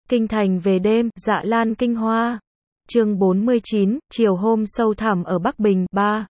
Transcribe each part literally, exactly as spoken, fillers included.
Kinh thành về đêm, Dạ Lan kinh hoa. Chương bốn mươi chín, chiều hôm sâu thẳm ở Bắc Bình, ba.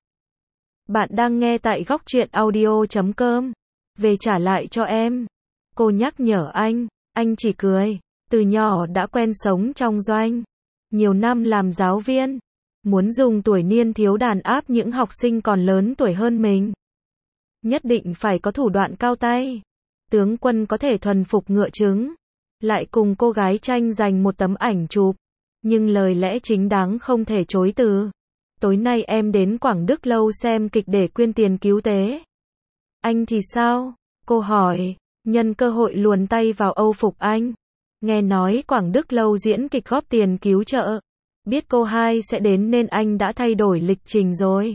Bạn đang nghe tại góc truyện audio chấm com. Về trả lại cho em. Cô nhắc nhở anh, anh chỉ cười. Từ nhỏ đã quen sống trong doanh. Nhiều năm làm giáo viên. Muốn dùng tuổi niên thiếu đàn áp những học sinh còn lớn tuổi hơn mình. Nhất định phải có thủ đoạn cao tay. Tướng quân có thể thuần phục ngựa trứng. Lại cùng cô gái tranh giành một tấm ảnh chụp. Nhưng lời lẽ chính đáng không thể chối từ. Tối nay em đến Quảng Đức Lâu xem kịch để quyên tiền cứu tế. Anh thì sao? Cô hỏi, nhân cơ hội luồn tay vào âu phục anh. Nghe nói Quảng Đức Lâu diễn kịch góp tiền cứu trợ. Biết cô hai sẽ đến nên anh đã thay đổi lịch trình rồi.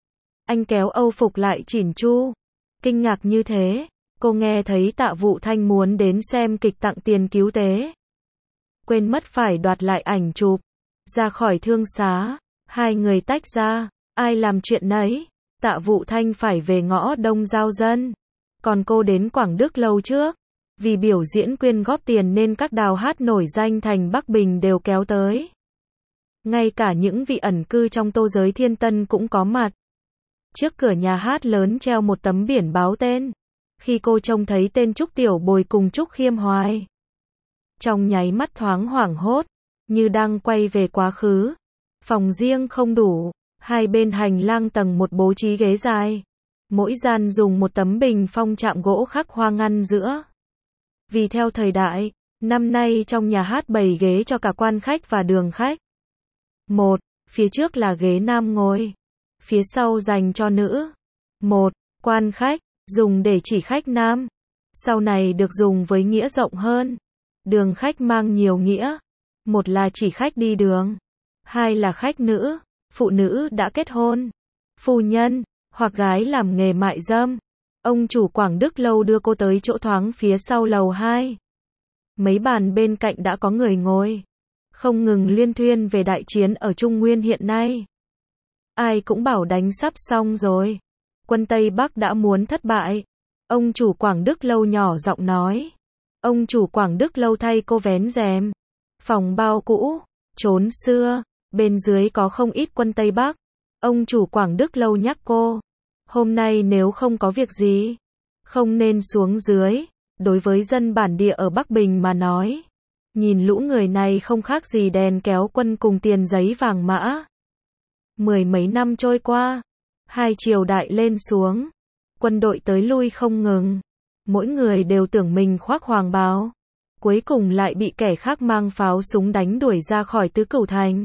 Anh kéo âu phục lại chỉn chu. Kinh ngạc như thế. Cô nghe thấy Tạ Vụ Thanh muốn đến xem kịch tặng tiền cứu tế. Quên mất phải đoạt lại ảnh chụp. Ra khỏi thương xá. Hai người tách ra. Ai làm chuyện nấy. Tạ Vụ Thanh phải về ngõ Đông Giao Dân. Còn cô đến Quảng Đức Lâu trước. Vì biểu diễn quyên góp tiền nên các đào hát nổi danh thành Bắc Bình đều kéo tới. Ngay cả những vị ẩn cư trong tô giới Thiên Tân cũng có mặt. Trước cửa nhà hát lớn treo một tấm biển báo tên. Khi cô trông thấy tên Trúc Tiểu Bồi cùng Trúc Khiêm Hoài, trong nháy mắt thoáng hoảng hốt, như đang quay về quá khứ. Phòng riêng không đủ, hai bên hành lang tầng một bố trí ghế dài. Mỗi gian dùng một tấm bình phong chạm gỗ khắc hoa ngăn giữa. Vì theo thời đại, năm nay trong nhà hát bày ghế cho cả quan khách và đường khách. Một, phía trước là ghế nam ngồi, phía sau dành cho nữ. Một, quan khách, dùng để chỉ khách nam. Sau này được dùng với nghĩa rộng hơn. Đường khách mang nhiều nghĩa. Một là chỉ khách đi đường. Hai là khách nữ, phụ nữ đã kết hôn, phu nhân, hoặc gái làm nghề mại dâm. Ông chủ Quảng Đức Lâu đưa cô tới chỗ thoáng phía sau lầu hai. Mấy bàn bên cạnh đã có người ngồi. Không ngừng liên thuyên về đại chiến ở Trung Nguyên hiện nay. Ai cũng bảo đánh sắp xong rồi. Quân Tây Bắc đã muốn thất bại. Ông chủ Quảng Đức Lâu nhỏ giọng nói. Ông chủ Quảng Đức Lâu thay cô vén rèm. Phòng bao cũ, trốn xưa, bên dưới có không ít quân Tây Bắc. Ông chủ Quảng Đức Lâu nhắc cô. Hôm nay nếu không có việc gì, không nên xuống dưới. Đối với dân bản địa ở Bắc Bình mà nói, nhìn lũ người này không khác gì đèn kéo quân cùng tiền giấy vàng mã. Mười mấy năm trôi qua, hai triều đại lên xuống, quân đội tới lui không ngừng. Mỗi người đều tưởng mình khoác hoàng bào. Cuối cùng lại bị kẻ khác mang pháo súng đánh đuổi ra khỏi Tứ Cửu Thành.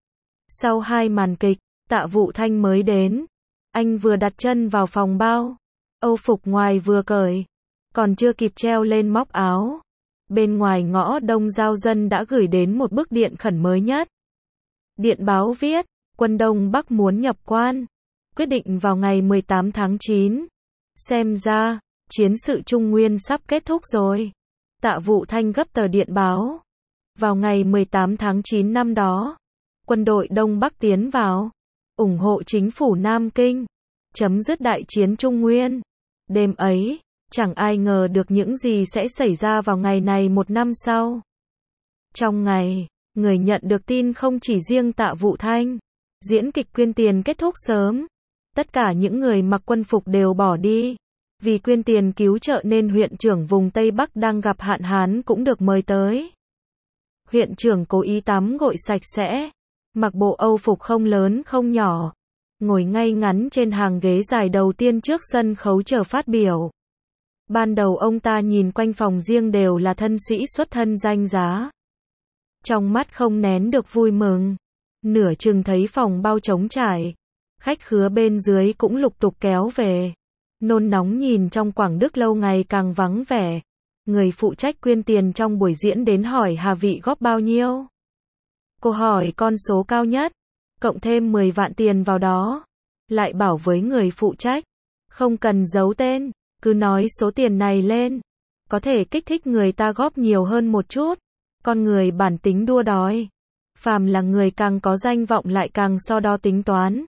Sau hai màn kịch, Tạ Vụ Thanh mới đến. Anh vừa đặt chân vào phòng bao. Âu phục ngoài vừa cởi. Còn chưa kịp treo lên móc áo. Bên ngoài ngõ Đông Giao Dân đã gửi đến một bức điện khẩn mới nhất. Điện báo viết, quân Đông Bắc muốn nhập quan. Quyết định vào ngày mười tám tháng chín. Xem ra, chiến sự Trung Nguyên sắp kết thúc rồi. Tạ Vụ Thanh gấp tờ điện báo. Vào ngày mười tám tháng chín năm đó, quân đội Đông Bắc tiến vào, ủng hộ chính phủ Nam Kinh, chấm dứt đại chiến Trung Nguyên. Đêm ấy, chẳng ai ngờ được những gì sẽ xảy ra vào ngày này một năm sau. Trong ngày, người nhận được tin không chỉ riêng Tạ Vụ Thanh. Diễn kịch quyên tiền kết thúc sớm. Tất cả những người mặc quân phục đều bỏ đi. Vì quyên tiền cứu trợ nên huyện trưởng vùng Tây Bắc đang gặp hạn hán cũng được mời tới. Huyện trưởng cố ý tắm gội sạch sẽ, mặc bộ âu phục không lớn không nhỏ, ngồi ngay ngắn trên hàng ghế dài đầu tiên trước sân khấu chờ phát biểu. Ban đầu ông ta nhìn quanh phòng riêng đều là thân sĩ xuất thân danh giá. Trong mắt không nén được vui mừng. Nửa chừng thấy phòng bao trống trải, khách khứa bên dưới cũng lục tục kéo về. Nôn nóng nhìn trong Quảng Đức Lâu ngày càng vắng vẻ. Người phụ trách quyên tiền trong buổi diễn đến hỏi Hà Vị góp bao nhiêu. Cô hỏi con số cao nhất, cộng thêm mười vạn tiền vào đó. Lại bảo với người phụ trách, không cần giấu tên, cứ nói số tiền này lên. Có thể kích thích người ta góp nhiều hơn một chút. Con người bản tính đua đòi. Phàm là người càng có danh vọng lại càng so đo tính toán.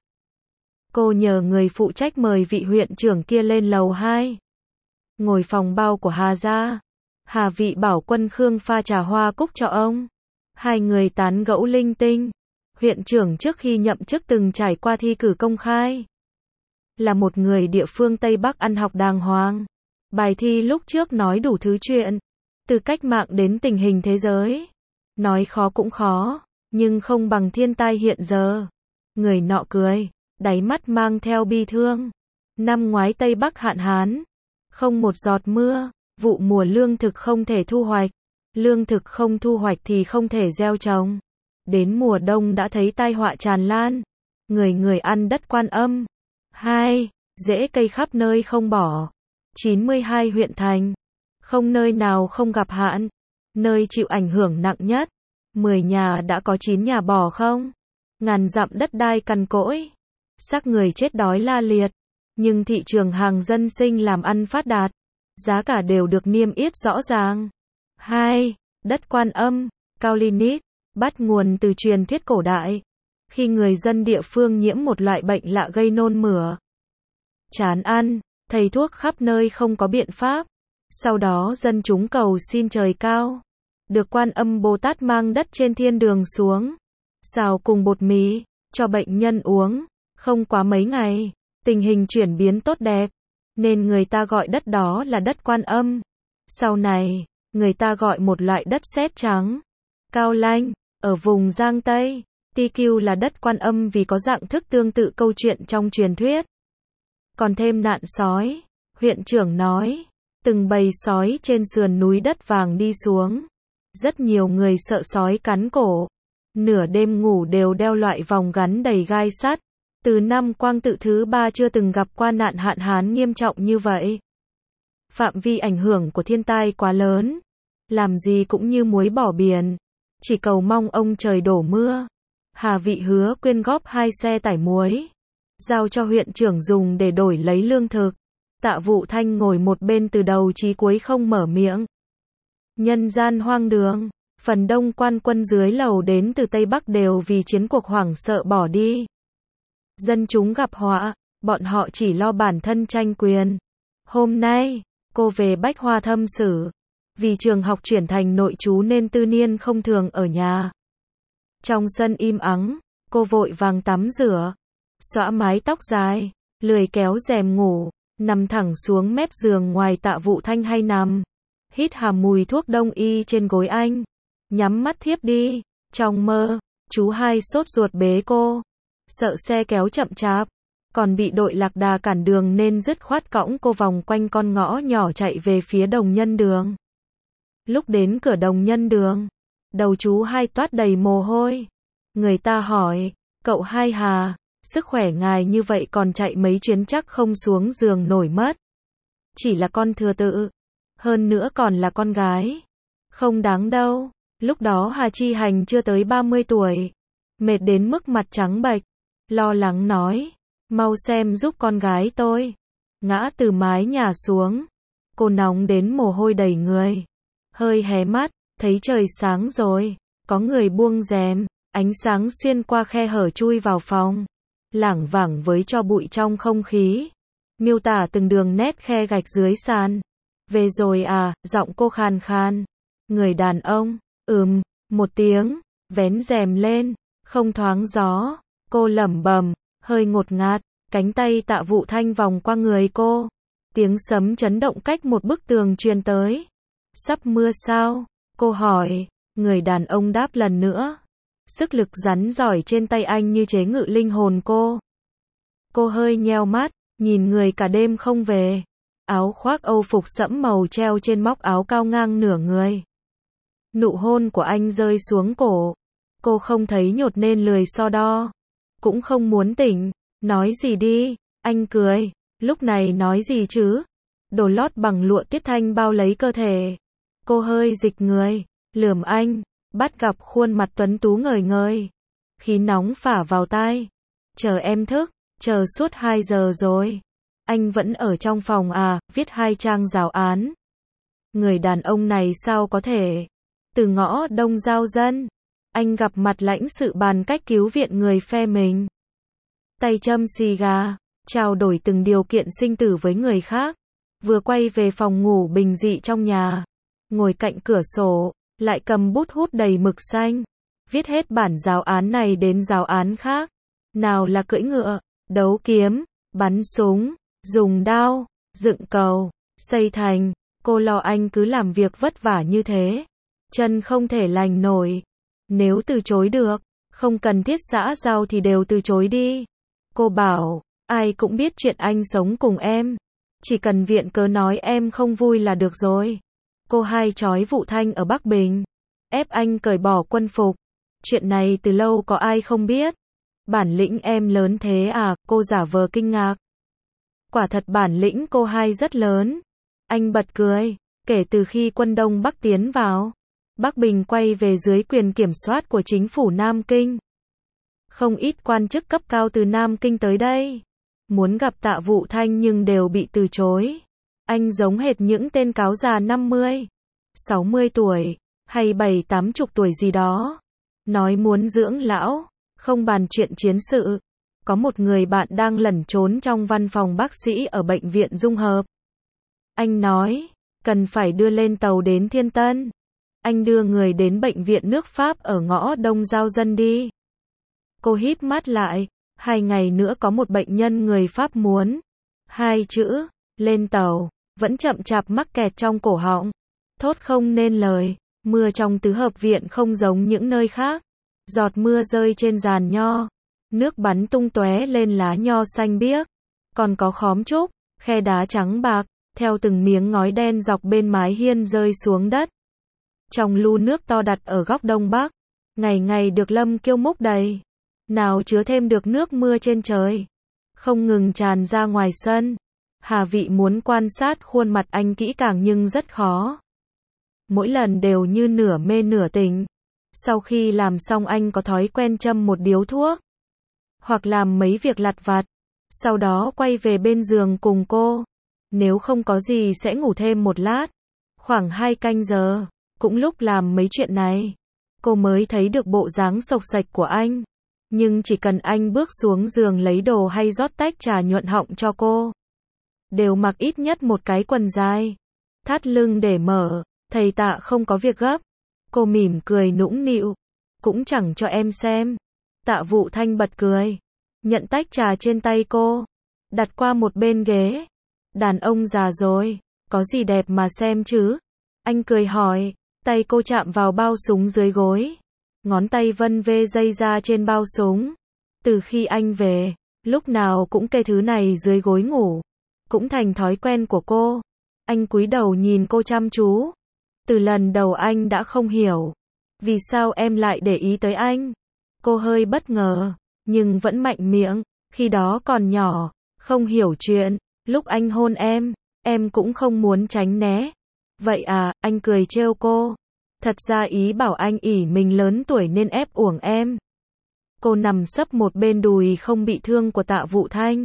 Cô nhờ người phụ trách mời vị huyện trưởng kia lên lầu hai. Ngồi phòng bao của Hà gia. Hà Vị bảo Quân Khương pha trà hoa cúc cho ông. Hai người tán gẫu linh tinh. Huyện trưởng trước khi nhậm chức từng trải qua thi cử công khai. Là một người địa phương Tây Bắc ăn học đàng hoàng. Bài thi lúc trước nói đủ thứ chuyện. Từ cách mạng đến tình hình thế giới. Nói khó cũng khó, nhưng không bằng thiên tai hiện giờ. Người nọ cười, đáy mắt mang theo bi thương. Năm ngoái Tây Bắc hạn hán. Không một giọt mưa, vụ mùa lương thực không thể thu hoạch. Lương thực không thu hoạch thì không thể gieo trồng. Đến mùa đông đã thấy tai họa tràn lan. Người người ăn đất Quan Âm. Hai, rễ cây khắp nơi không bỏ. chín mươi hai huyện thành. Không nơi nào không gặp hạn. Nơi chịu ảnh hưởng nặng nhất. mười nhà đã có chín nhà bỏ không. Ngàn dặm đất đai cằn cỗi. Xác người chết đói la liệt. Nhưng thị trường hàng dân sinh làm ăn phát đạt. Giá cả đều được niêm yết rõ ràng. Hai, đất Quan Âm, Cao Ly Nít, bắt nguồn từ truyền thuyết cổ đại. Khi người dân địa phương nhiễm một loại bệnh lạ gây nôn mửa, chán ăn, thầy thuốc khắp nơi không có biện pháp. Sau đó dân chúng cầu xin trời cao. Được Quan Âm Bồ Tát mang đất trên thiên đường xuống. Xào cùng bột mì, cho bệnh nhân uống. Không quá mấy ngày, tình hình chuyển biến tốt đẹp. Nên người ta gọi đất đó là đất Quan Âm. Sau này, người ta gọi một loại đất sét trắng, cao lanh, ở vùng Giang Tây. Ti Kiu là đất Quan Âm vì có dạng thức tương tự câu chuyện trong truyền thuyết. Còn thêm nạn sói, huyện trưởng nói, từng bầy sói trên sườn núi đất vàng đi xuống. Rất nhiều người sợ sói cắn cổ. Nửa đêm ngủ đều đeo loại vòng gắn đầy gai sắt. Từ năm Quang Tự thứ ba chưa từng gặp qua nạn hạn hán nghiêm trọng như vậy. Phạm vi ảnh hưởng của thiên tai quá lớn. Làm gì cũng như muối bỏ biển. Chỉ cầu mong ông trời đổ mưa. Hà Vị hứa quyên góp hai xe tải muối. Giao cho huyện trưởng dùng để đổi lấy lương thực. Tạ Vụ Thanh ngồi một bên từ đầu chí cuối không mở miệng. Nhân gian hoang đường. Phần đông quan quân dưới lầu đến từ Tây Bắc đều vì chiến cuộc hoảng sợ bỏ đi. Dân chúng gặp họa, bọn họ chỉ lo bản thân tranh quyền. Hôm nay, cô về Bách Hoa thâm xử. Vì trường học chuyển thành nội trú nên Tư Niên không thường ở nhà. Trong sân im ắng, cô vội vàng tắm rửa. Xõa mái tóc dài, lười kéo rèm ngủ, nằm thẳng xuống mép giường ngoài Tạ Vụ Thanh hay nằm. Hít hà mùi thuốc đông y trên gối anh. Nhắm mắt thiếp đi. Trong mơ, chú hai sốt ruột bế cô. Sợ xe kéo chậm chạp. Còn bị đội lạc đà cản đường nên dứt khoát cõng cô vòng quanh con ngõ nhỏ chạy về phía Đồng Nhân Đường. Lúc đến cửa Đồng Nhân Đường, đầu chú hai toát đầy mồ hôi. Người ta hỏi, cậu Hai Hà, sức khỏe ngài như vậy còn chạy mấy chuyến chắc không xuống giường nổi mất. Chỉ là con thừa tự. Hơn nữa còn là con gái. Không đáng đâu. Lúc đó Hà Chi Hành chưa tới ba mươi tuổi. Mệt đến mức mặt trắng bệch. Lo lắng nói, mau xem giúp con gái tôi. Ngã từ mái nhà xuống. Cô nóng đến mồ hôi đầy người. Hơi hé mắt, thấy trời sáng rồi. Có người buông rèm, ánh sáng xuyên qua khe hở chui vào phòng. Lảng vảng với tro bụi trong không khí. Miêu tả từng đường nét khe gạch dưới sàn. Về rồi à, giọng cô khàn khàn. Người đàn ông, ừm, một tiếng, vén rèm lên, không thoáng gió. Cô lẩm bẩm, hơi ngột ngạt, cánh tay Tạ Vụ Thanh vòng qua người cô. Tiếng sấm chấn động cách một bức tường truyền tới. Sắp mưa sao? Cô hỏi. Người đàn ông đáp lần nữa. Sức lực rắn giỏi trên tay anh như chế ngự linh hồn cô. Cô hơi nheo mắt, nhìn người cả đêm không về. Áo khoác Âu phục sẫm màu treo trên móc áo cao ngang nửa người. Nụ hôn của anh rơi xuống cổ. Cô không thấy nhột nên lười so đo. Cũng không muốn tỉnh. Nói gì đi. Anh cười. Lúc này nói gì chứ? Đồ lót bằng lụa tiết thanh bao lấy cơ thể. Cô hơi dịch người. Lườm anh. Bắt gặp khuôn mặt tuấn tú ngời ngời. Khí nóng phả vào tai. Chờ em thức. Chờ suốt hai giờ rồi. Anh vẫn ở trong phòng à, viết hai trang giáo án. Người đàn ông này sao có thể? Từ ngõ Đông Giao Dân. Anh gặp mặt lãnh sự bàn cách cứu viện người phe mình. Tay châm xì gà. Trao đổi từng điều kiện sinh tử với người khác. Vừa quay về phòng ngủ bình dị trong nhà. ngồi cạnh cửa sổ, lại cầm bút hút đầy mực xanh, viết hết bản giáo án này đến giáo án khác. Nào là cưỡi ngựa, đấu kiếm, bắn súng, dùng đao, dựng cầu, xây thành. Cô lo anh cứ làm việc vất vả như thế, chân không thể lành nổi. Nếu từ chối được, không cần thiết xã giao thì đều từ chối đi. Cô bảo, ai cũng biết chuyện anh sống cùng em, chỉ cần viện cớ nói em không vui là được rồi. Cô hai trói Vũ Thanh ở Bắc Bình, ép anh cởi bỏ quân phục. Chuyện này từ lâu có ai không biết. Bản lĩnh em lớn thế à, cô giả vờ kinh ngạc. Quả thật bản lĩnh cô hai rất lớn. Anh bật cười, kể từ khi quân Đông Bắc tiến vào, Bắc Bình quay về dưới quyền kiểm soát của chính phủ Nam Kinh. Không ít quan chức cấp cao từ Nam Kinh tới đây, muốn gặp Tạ Vũ Thanh nhưng đều bị từ chối. Anh giống hệt những tên cáo già năm mươi, sáu mươi tuổi, hay bảy tám chục tuổi gì đó. Nói muốn dưỡng lão, không bàn chuyện chiến sự. Có một người bạn đang lẩn trốn trong văn phòng bác sĩ ở bệnh viện Dung Hợp. Anh nói, cần phải đưa lên tàu đến Thiên Tân. Anh đưa người đến bệnh viện nước Pháp ở ngõ Đông Giao Dân đi. Cô híp mắt lại, hai ngày nữa có một bệnh nhân người Pháp muốn. Hai chữ, lên tàu, vẫn chậm chạp mắc kẹt trong cổ họng. Thốt không nên lời, mưa trong tứ hợp viện không giống những nơi khác. Giọt mưa rơi trên giàn nho, nước bắn tung tóe lên lá nho xanh biếc. Còn có khóm trúc, khe đá trắng bạc, theo từng miếng ngói đen dọc bên mái hiên rơi xuống đất. Trong lu nước to đặt ở góc đông bắc, ngày ngày được Lâm Kiêu múc đầy, nào chứa thêm được nước mưa trên trời, không ngừng tràn ra ngoài sân. Hà Vị muốn quan sát khuôn mặt anh kỹ càng nhưng rất khó. Mỗi lần đều như nửa mê nửa tỉnh. Sau khi làm xong anh có thói quen châm một điếu thuốc, hoặc làm mấy việc lặt vặt, sau đó quay về bên giường cùng cô. Nếu không có gì sẽ ngủ thêm một lát, khoảng hai canh giờ. Cũng lúc làm mấy chuyện này, cô mới thấy được bộ dáng sộc sạch của anh. Nhưng chỉ cần anh bước xuống giường lấy đồ hay rót tách trà nhuận họng cho cô, đều mặc ít nhất một cái quần dài, thắt lưng để mở. Thầy Tạ không có việc gấp. Cô mỉm cười nũng nịu, cũng chẳng cho em xem. Tạ Vũ Thanh bật cười, nhận tách trà trên tay cô, đặt qua một bên ghế. Đàn ông già rồi, có gì đẹp mà xem chứ? Anh cười hỏi, tay cô chạm vào bao súng dưới gối. Ngón tay vân vê dây ra trên bao súng. Từ khi anh về, lúc nào cũng kê thứ này dưới gối ngủ. Cũng thành thói quen của cô. Anh cúi đầu nhìn cô chăm chú. Từ lần đầu anh đã không hiểu, vì sao em lại để ý tới anh. Cô hơi bất ngờ, nhưng vẫn mạnh miệng. Khi đó còn nhỏ, không hiểu chuyện. Lúc anh hôn em, em cũng không muốn tránh né. Vậy à, anh cười trêu cô. Thật ra ý bảo anh ỉ mình lớn tuổi nên ép uổng em. Cô nằm sấp một bên đùi không bị thương của Tạ Vũ Thanh.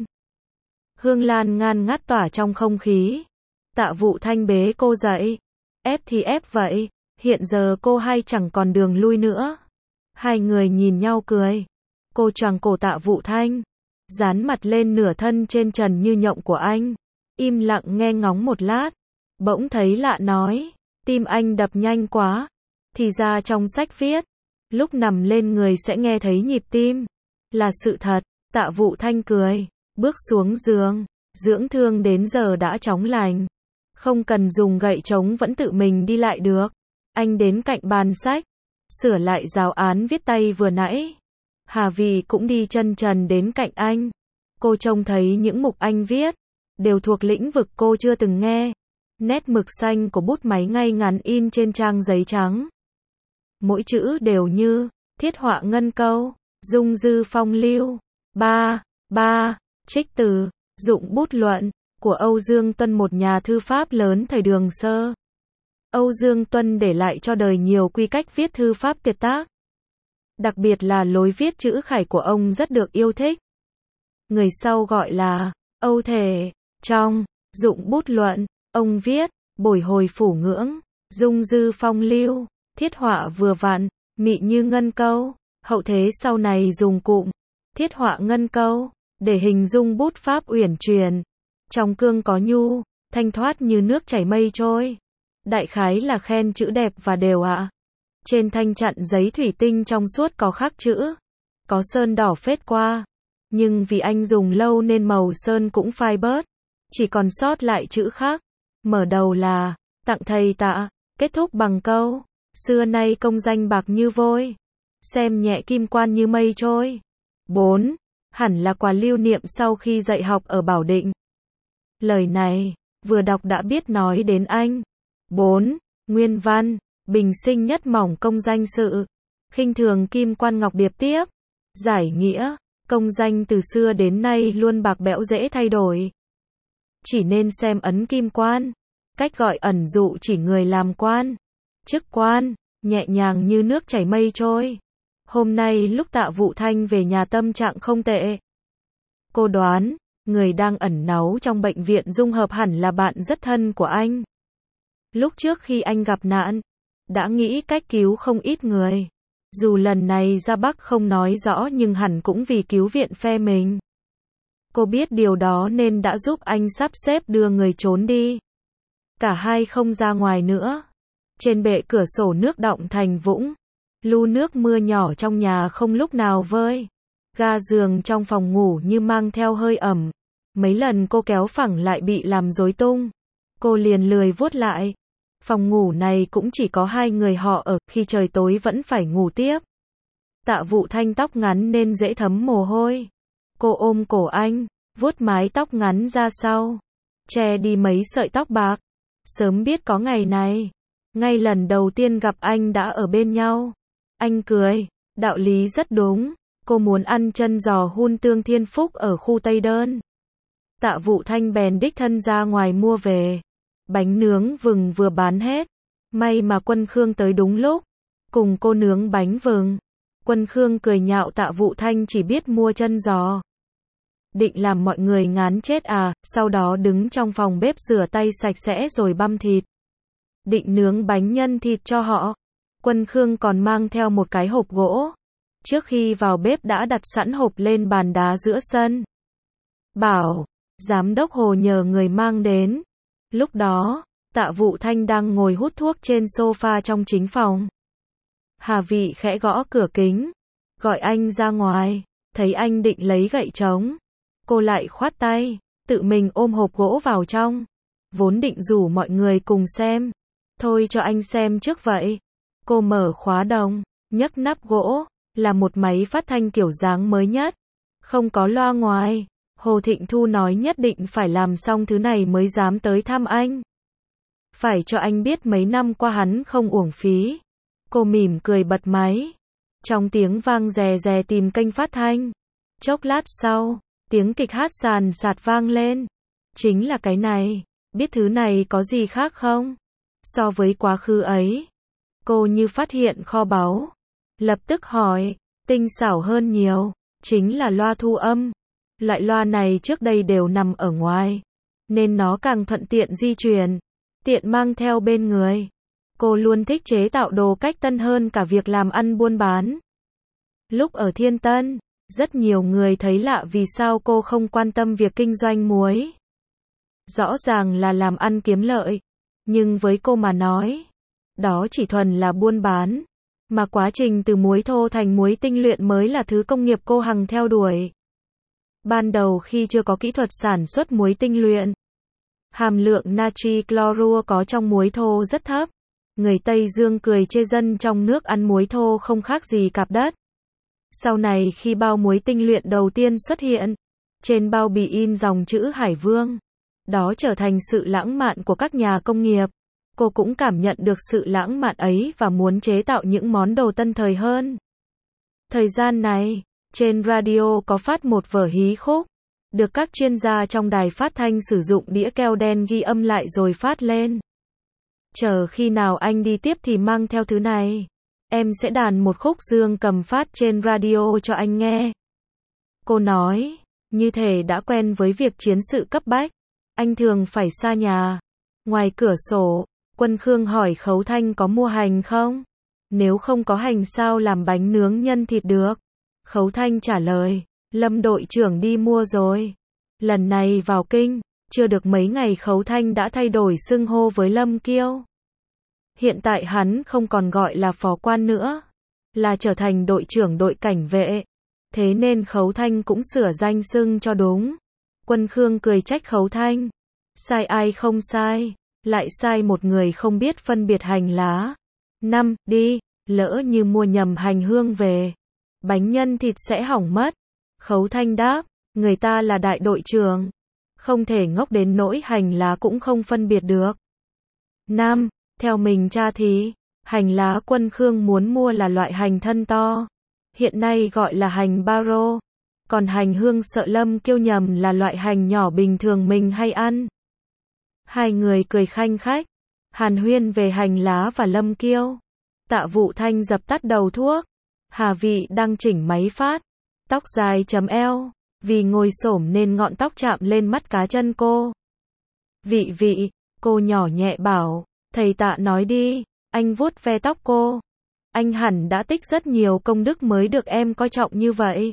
Hương lan ngan ngát tỏa trong không khí. Tạ Vũ Thanh bế cô dậy. Ép thì ép vậy, hiện giờ cô hai chẳng còn đường lui nữa. Hai người nhìn nhau cười. Cô choàng cổ Tạ Vũ Thanh, dán mặt lên nửa thân trên trần như nhộng của anh. Im lặng nghe ngóng một lát, bỗng thấy lạ nói, tim anh đập nhanh quá. Thì ra trong sách viết, lúc nằm lên người sẽ nghe thấy nhịp tim. Là sự thật. Tạ Vũ Thanh cười, bước xuống giường, dưỡng thương đến giờ đã chóng lành. Không cần dùng gậy trống vẫn tự mình đi lại được. Anh đến cạnh bàn sách, sửa lại giáo án viết tay vừa nãy. Hà Vì cũng đi chân trần đến cạnh anh. Cô trông thấy những mục anh viết, đều thuộc lĩnh vực cô chưa từng nghe. Nét mực xanh của bút máy ngay ngắn in trên trang giấy trắng. Mỗi chữ đều như, thiết họa ngân câu, dung dư phong lưu. Ba, ba, trích từ, dụng bút luận, của Âu Dương Tuân, một nhà thư pháp lớn thời Đường Sơ. Âu Dương Tuân để lại cho đời nhiều quy cách viết thư pháp tuyệt tác. Đặc biệt là lối viết chữ khải của ông rất được yêu thích. Người sau gọi là Âu thể. Trong dụng bút luận, ông viết, bồi hồi phủ ngưỡng, dung dư phong lưu, thiết họa vừa vặn, mị như ngân câu. Hậu thế sau này dùng cụm thiết họa ngân câu để hình dung bút pháp uyển chuyển. Trong cương có nhu, thanh thoát như nước chảy mây trôi. Đại khái là khen chữ đẹp và đều ạ. Trên thanh chặn giấy thủy tinh trong suốt có khắc chữ. Có sơn đỏ phết qua. Nhưng vì anh dùng lâu nên màu sơn cũng phai bớt. Chỉ còn sót lại chữ khác. Mở đầu là, tặng thầy tạ. Kết thúc bằng câu, xưa nay công danh bạc như vôi. Xem nhẹ kim quan như mây trôi. bốn. Hẳn là quà lưu niệm sau khi dạy học ở Bảo Định. Lời này, vừa đọc đã biết nói đến anh. bốn. Nguyên văn, bình sinh nhất mỏng công danh sự. Khinh thường kim quan ngọc điệp tiếp. Giải nghĩa, công danh từ xưa đến nay luôn bạc bẽo dễ thay đổi. Chỉ nên xem ấn kim quan. Cách gọi ẩn dụ chỉ người làm quan. Chức quan, nhẹ nhàng như nước chảy mây trôi. Hôm nay lúc Tạ Vũ Thanh về nhà tâm trạng không tệ. Cô đoán, người đang ẩn náu trong bệnh viện dung hợp hẳn là bạn rất thân của anh. Lúc trước khi anh gặp nạn, đã nghĩ cách cứu không ít người. Dù lần này ra Bắc không nói rõ nhưng hẳn cũng vì cứu viện phe mình. Cô biết điều đó nên đã giúp anh sắp xếp đưa người trốn đi. Cả hai không ra ngoài nữa. Trên bệ cửa sổ nước đọng thành vũng. Lu nước mưa nhỏ trong nhà không lúc nào vơi. Ga giường trong phòng ngủ như mang theo hơi ẩm. Mấy lần cô kéo phẳng lại bị làm rối tung. Cô liền lười vuốt lại. Phòng ngủ này cũng chỉ có hai người họ ở, khi trời tối vẫn phải ngủ tiếp. Tạ Vũ Thanh tóc ngắn nên dễ thấm mồ hôi. Cô ôm cổ anh, vuốt mái tóc ngắn ra sau. Che đi mấy sợi tóc bạc. Sớm biết có ngày này. Ngay lần đầu tiên gặp anh đã ở bên nhau. Anh cười, đạo lý rất đúng. Cô muốn ăn chân giò hun tương Thiên Phúc ở khu Tây Đơn. Tạ Vũ Thanh bèn đích thân ra ngoài mua về. Bánh nướng vừng vừa bán hết. May mà Quân Khương tới đúng lúc. Cùng cô nướng bánh vừng. Quân Khương cười nhạo Tạ Vũ Thanh chỉ biết mua chân giò. Định làm mọi người ngán chết à, sau đó đứng trong phòng bếp rửa tay sạch sẽ rồi băm thịt. Định nướng bánh nhân thịt cho họ. Quân Khương còn mang theo một cái hộp gỗ. Trước khi vào bếp đã đặt sẵn hộp lên bàn đá giữa sân. Bảo, giám đốc Hồ nhờ người mang đến. Lúc đó, Tạ Vũ Thanh đang ngồi hút thuốc trên sofa trong chính phòng. Hà Vị khẽ gõ cửa kính. Gọi anh ra ngoài. Thấy anh định lấy gậy trống. Cô lại khoát tay. Tự mình ôm hộp gỗ vào trong. Vốn định rủ mọi người cùng xem. Thôi cho anh xem trước vậy. Cô mở khóa đồng. Nhấc nắp gỗ. Là một máy phát thanh kiểu dáng mới nhất. Không có loa ngoài. Hồ Thịnh Thu nói nhất định phải làm xong thứ này mới dám tới thăm anh. Phải cho anh biết mấy năm qua hắn không uổng phí. Cô mỉm cười bật máy. Trong tiếng vang rè rè tìm kênh phát thanh. Chốc lát sau, tiếng kịch hát sàn sạt vang lên. Chính là cái này. Biết thứ này có gì khác không? So với quá khứ ấy. Cô như phát hiện kho báu. Lập tức hỏi. Tinh xảo hơn nhiều. Chính là loa thu âm. Loại loa này trước đây đều nằm ở ngoài. Nên nó càng thuận tiện di chuyển. Tiện mang theo bên người. Cô luôn thích chế tạo đồ cách tân hơn cả việc làm ăn buôn bán. Lúc ở Thiên Tân, rất nhiều người thấy lạ vì sao cô không quan tâm việc kinh doanh muối. Rõ ràng là làm ăn kiếm lợi. Nhưng với cô mà nói, đó chỉ thuần là buôn bán. Mà quá trình từ muối thô thành muối tinh luyện mới là thứ công nghiệp cô hằng theo đuổi. Ban đầu khi chưa có kỹ thuật sản xuất muối tinh luyện, hàm lượng natri clorua có trong muối thô rất thấp. Người Tây Dương cười chê dân trong nước ăn muối thô không khác gì cạp đất. Sau này khi bao muối tinh luyện đầu tiên xuất hiện, trên bao bì in dòng chữ Hải Vương. Đó trở thành sự lãng mạn của các nhà công nghiệp. Cô cũng cảm nhận được sự lãng mạn ấy và muốn chế tạo những món đồ tân thời hơn. Thời gian này, trên radio có phát một vở hí khúc, được các chuyên gia trong đài phát thanh sử dụng đĩa keo đen ghi âm lại rồi phát lên. Chờ khi nào anh đi tiếp thì mang theo thứ này. Em sẽ đàn một khúc dương cầm phát trên radio cho anh nghe. Cô nói, như thể đã quen với việc chiến sự cấp bách. Anh thường phải xa nhà. Ngoài cửa sổ, Quân Khương hỏi Khấu Thanh có mua hành không? Nếu không có hành sao làm bánh nướng nhân thịt được? Khấu Thanh trả lời, Lâm đội trưởng đi mua rồi. Lần này vào kinh, chưa được mấy ngày Khấu Thanh đã thay đổi xưng hô với Lâm Kiêu. Hiện tại hắn không còn gọi là phó quan nữa, là trở thành đội trưởng đội cảnh vệ. Thế nên Khấu Thanh cũng sửa danh xưng cho đúng. Quân Khương cười trách Khấu Thanh. Sai ai không sai, lại sai một người không biết phân biệt hành lá. Năm, đi, lỡ như mua nhầm hành hương về, bánh nhân thịt sẽ hỏng mất. Khấu Thanh đáp, người ta là đại đội trưởng, không thể ngốc đến nỗi hành lá cũng không phân biệt được. Năm, theo mình tra thì, hành lá Quân Khương muốn mua là loại hành thân to, hiện nay gọi là hành baro. Còn hành hương sợ Lâm Kiêu nhầm là loại hành nhỏ bình thường mình hay ăn. Hai người cười khanh khách, hàn huyên về hành lá và Lâm Kiêu. Tạ Vụ Thanh dập tắt đầu thuốc. Hà Vị đang chỉnh máy phát, tóc dài chấm eo, vì ngồi xổm nên ngọn tóc chạm lên mắt cá chân cô. Vị vị, cô nhỏ nhẹ bảo, thầy Tạ nói đi, anh vuốt ve tóc cô. Anh hẳn đã tích rất nhiều công đức mới được em coi trọng như vậy.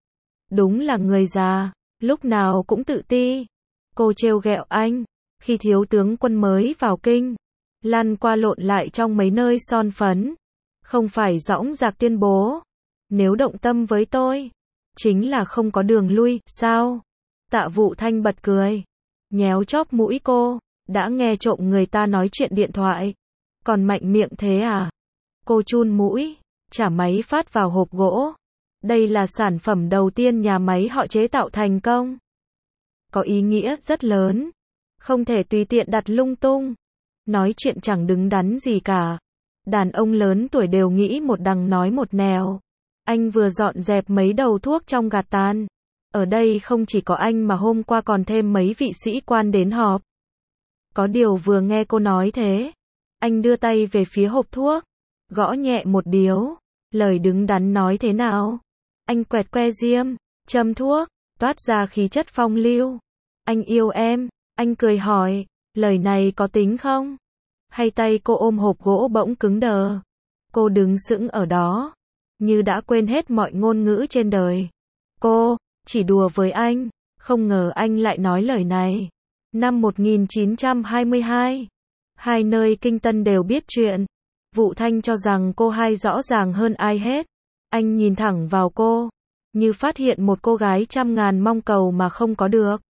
Đúng là người già, lúc nào cũng tự ti. Cô trêu ghẹo anh, khi thiếu tướng Quân mới vào kinh, lăn qua lộn lại trong mấy nơi son phấn. Không phải dõng dạc tuyên bố, nếu động tâm với tôi, chính là không có đường lui, sao? Tạ Vụ Thanh bật cười, nhéo chóp mũi cô, đã nghe trộm người ta nói chuyện điện thoại, còn mạnh miệng thế à? Cô chun mũi, trả máy phát vào hộp gỗ. Đây là sản phẩm đầu tiên nhà máy họ chế tạo thành công. Có ý nghĩa rất lớn, không thể tùy tiện đặt lung tung. Nói chuyện chẳng đứng đắn gì cả. Đàn ông lớn tuổi đều nghĩ một đằng nói một nẻo. Anh vừa dọn dẹp mấy đầu thuốc trong gạt tàn. Ở đây không chỉ có anh mà hôm qua còn thêm mấy vị sĩ quan đến họp. Có điều vừa nghe cô nói thế, anh đưa tay về phía hộp thuốc, gõ nhẹ một điếu. Lời đứng đắn nói thế nào? Anh quẹt que diêm, châm thuốc, toát ra khí chất phong lưu. Anh yêu em, anh cười hỏi, lời này có tính không? Hay tay cô ôm hộp gỗ bỗng cứng đờ. Cô đứng sững ở đó, như đã quên hết mọi ngôn ngữ trên đời. Cô, chỉ đùa với anh, không ngờ anh lại nói lời này. Năm một nghìn chín trăm hai mươi hai, hai nơi Kinh Tân đều biết chuyện. Vụ Thanh cho rằng cô hai rõ ràng hơn ai hết. Anh nhìn thẳng vào cô, như phát hiện một cô gái trăm ngàn mong cầu mà không có được.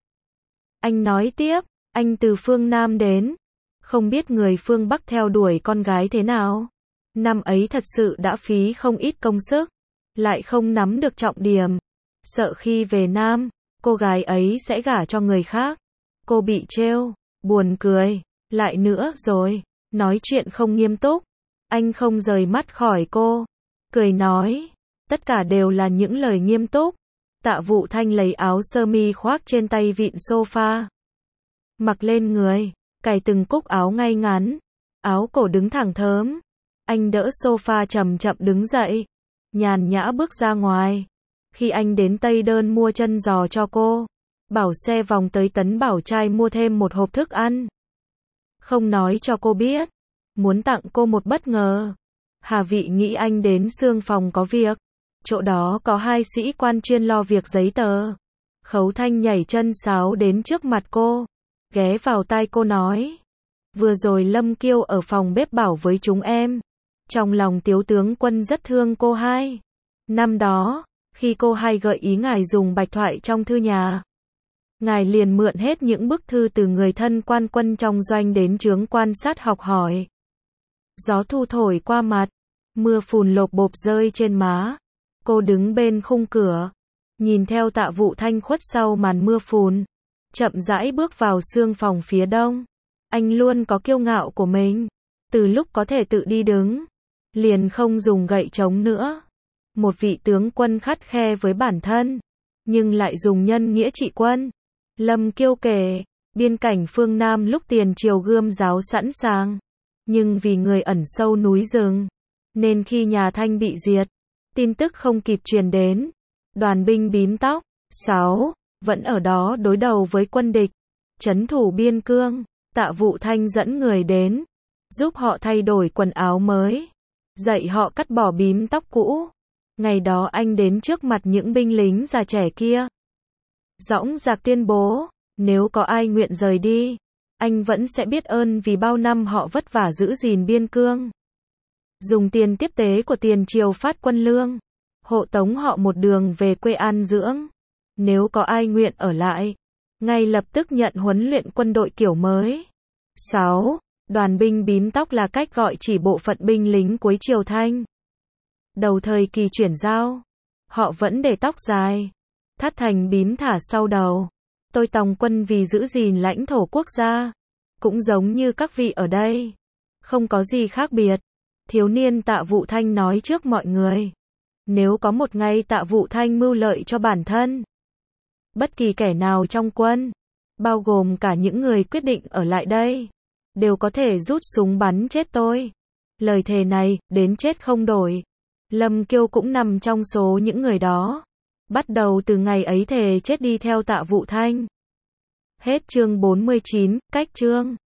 Anh nói tiếp, anh từ phương Nam đến, không biết người phương Bắc theo đuổi con gái thế nào. Năm ấy thật sự đã phí không ít công sức, lại không nắm được trọng điểm. Sợ khi về Nam, cô gái ấy sẽ gả cho người khác. Cô bị trêu, buồn cười, lại nữa rồi, nói chuyện không nghiêm túc. Anh không rời mắt khỏi cô, cười nói, tất cả đều là những lời nghiêm túc. Tạ Vụ Thanh lấy áo sơ mi khoác trên tay vịn sofa, mặc lên người, cài từng cúc áo ngay ngắn, áo cổ đứng thẳng thớm. Anh đỡ sofa chậm chậm đứng dậy, nhàn nhã bước ra ngoài. Khi anh đến Tây Đơn mua chân giò cho cô, bảo xe vòng tới Tấn Bảo Trai mua thêm một hộp thức ăn. Không nói cho cô biết, muốn tặng cô một bất ngờ. Hà Vị nghĩ anh đến xương phòng có việc, chỗ đó có hai sĩ quan chuyên lo việc giấy tờ. Khấu Thanh nhảy chân sáo đến trước mặt cô, ghé vào tai cô nói, vừa rồi Lâm Kiêu ở phòng bếp bảo với chúng em, trong lòng thiếu tướng Quân rất thương cô hai. Năm đó, khi cô hai gợi ý ngài dùng bạch thoại trong thư nhà, ngài liền mượn hết những bức thư từ người thân quan Quân trong doanh đến chướng quan sát học hỏi. Gió thu thổi qua mặt, mưa phùn lộp bộp rơi trên má. Cô đứng bên khung cửa, nhìn theo Tạ Vụ Thanh khuất sau màn mưa phùn, chậm rãi bước vào xương phòng phía đông. Anh luôn có kiêu ngạo của mình, từ lúc có thể tự đi đứng, liền không dùng gậy trống nữa. Một vị tướng quân khắt khe với bản thân, nhưng lại dùng nhân nghĩa trị quân. Lâm Kiêu kể, biên cảnh phương Nam lúc tiền triều gươm giáo sẵn sàng, nhưng vì người ẩn sâu núi rừng, nên khi nhà Thanh bị diệt, tin tức không kịp truyền đến. Đoàn binh bím tóc, sáu, vẫn ở đó đối đầu với quân địch, trấn thủ biên cương. Tạ Vụ Thanh dẫn người đến, giúp họ thay đổi quần áo mới, dạy họ cắt bỏ bím tóc cũ. Ngày đó anh đến trước mặt những binh lính già trẻ kia, dõng dạc tuyên bố, nếu có ai nguyện rời đi, anh vẫn sẽ biết ơn vì bao năm họ vất vả giữ gìn biên cương. Dùng tiền tiếp tế của tiền triều phát quân lương, hộ tống họ một đường về quê an dưỡng. Nếu có ai nguyện ở lại, ngay lập tức nhận huấn luyện quân đội kiểu mới. sáu. Đoàn binh bím tóc là cách gọi chỉ bộ phận binh lính cuối triều Thanh. Đầu thời kỳ chuyển giao, họ vẫn để tóc dài, thắt thành bím thả sau đầu. Tôi tòng quân vì giữ gìn lãnh thổ quốc gia, cũng giống như các vị ở đây, không có gì khác biệt. Thiếu niên Tạ Vụ Thanh nói trước mọi người. Nếu có một ngày Tạ Vụ Thanh mưu lợi cho bản thân, bất kỳ kẻ nào trong quân, bao gồm cả những người quyết định ở lại đây, đều có thể rút súng bắn chết tôi. Lời thề này, đến chết không đổi. Lâm Kiêu cũng nằm trong số những người đó. Bắt đầu từ ngày ấy thề chết đi theo Tạ Vụ Thanh. Hết chương bốn mươi chín, cách chương.